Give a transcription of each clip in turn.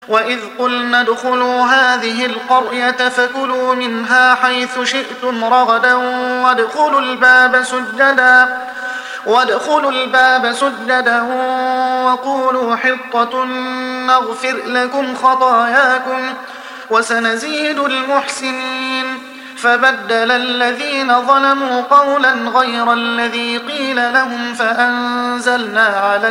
وإذ قلنا ادخلوا هذه القرية فكلوا منها حيث شئتم رغدا وادخلوا الباب سجدا وقولوا حطة نغفر لكم خطاياكم وسنزيد المحسنين. فبدل الذين ظلموا قولا غير الذي قيل لهم فأنزلنا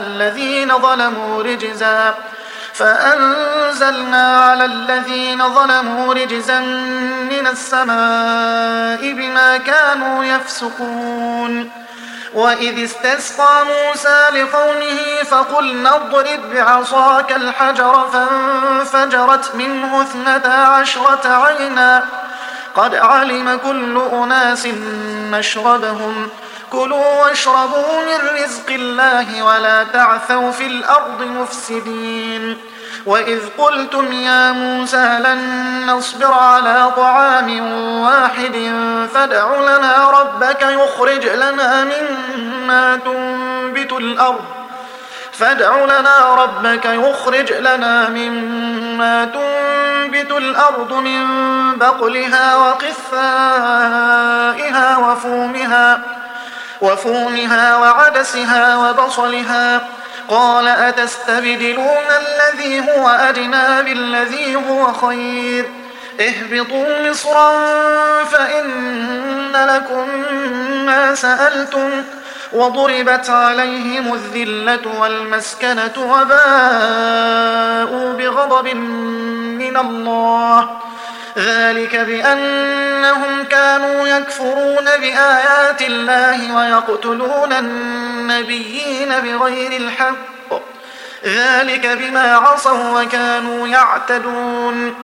على الذين ظلموا رجزا من السماء بما كانوا يفسقون. وإذ استسقى موسى لقومه فقلنا اضرب بعصاك الحجر فانفجرت منه 12 عينا قد علم كل أناس مشربهم كلوا واشربوا من رزق الله ولا تعثوا في الأرض مفسدين. وإذ قلتم يا موسى لن نصبر على طعام واحد فادع لنا ربك يخرج لنا مما تنبت الأرض من بقلها وقثائها وفومها وعدسها وبصلها. قال أتستبدلون الذي هو أدنى بالذي هو خير اهبطوا مصرا فإن لكم ما سألتم وضربت عليهم الذلة والمسكنة وباءوا بغضب من الله ذلك بأنهم كانوا يكفرون بآيات الله ويقتلون النبيين بغير الحق ذلك بما عصوا وكانوا يعتدون.